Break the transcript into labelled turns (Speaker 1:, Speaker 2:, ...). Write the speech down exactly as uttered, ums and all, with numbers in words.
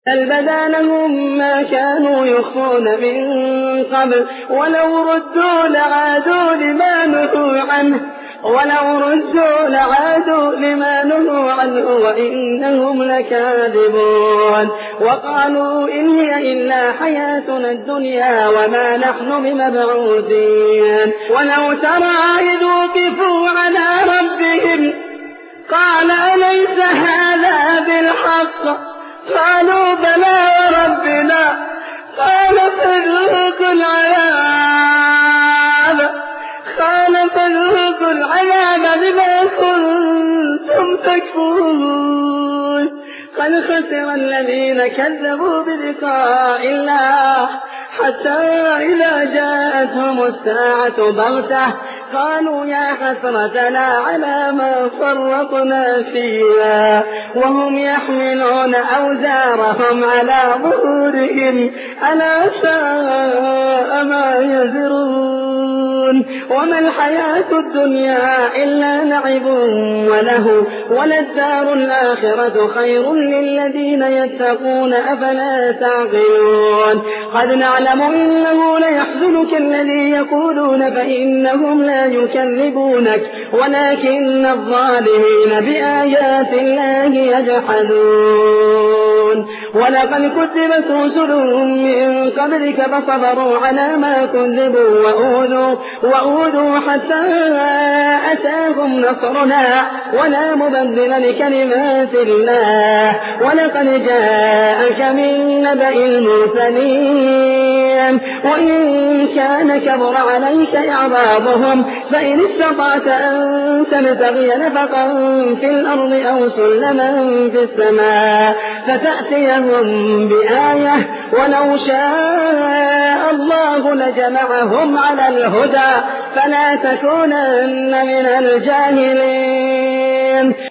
Speaker 1: بل بدا لهم ما كانوا يخفون من قبل ولو ردوا لعادوا لما نهوا عنه ولو ردوا لعادوا لما نهوا عنه وإنهم لكاذبون. وقالوا إن هي إلا حياتنا الدنيا وما نحن بمبعوثين. ولو ترى إذ وقفوا على ربهم قال أليس هذا بالحق قالوا بلى وربنا قال فذوقوا العذاب قال فذوقوا العذاب بما كنتم تكفرون. قد خسر الذين كذبوا بلقاء الله حتى إذا جاءتهم الساعة بغتة قالوا يا حسرتنا على ما فرطنا فيها وهم يحملون أوزارهم على ظهورهم ألا ساء ما يزرون. وما الحياة الدنيا إلا لعب وله وللدار الآخرة خير للذين يتقون أفلا تعقلون. قد نعلم إنه ليحزنك الذي يقولون فإنهم لا يكذبونك ولكن الظالمين بآيات الله يجحدون. ولقد كذبت رسل من قبلك فصبروا على ما كذبوا وأوذوا, وأوذوا حتى أتاهم نصرنا ولا مبدل لكلمات الله. ولقد جاءك من نبأ المرسلين وإن كان كبر عليك إعراضهم فإن استطعت أن تبتغي نفقا في الأرض أو سلما في السماء فتأتيهم بآية ولو شاء الله لجمعهم على الهدى فلا تكونن من الجاهلين.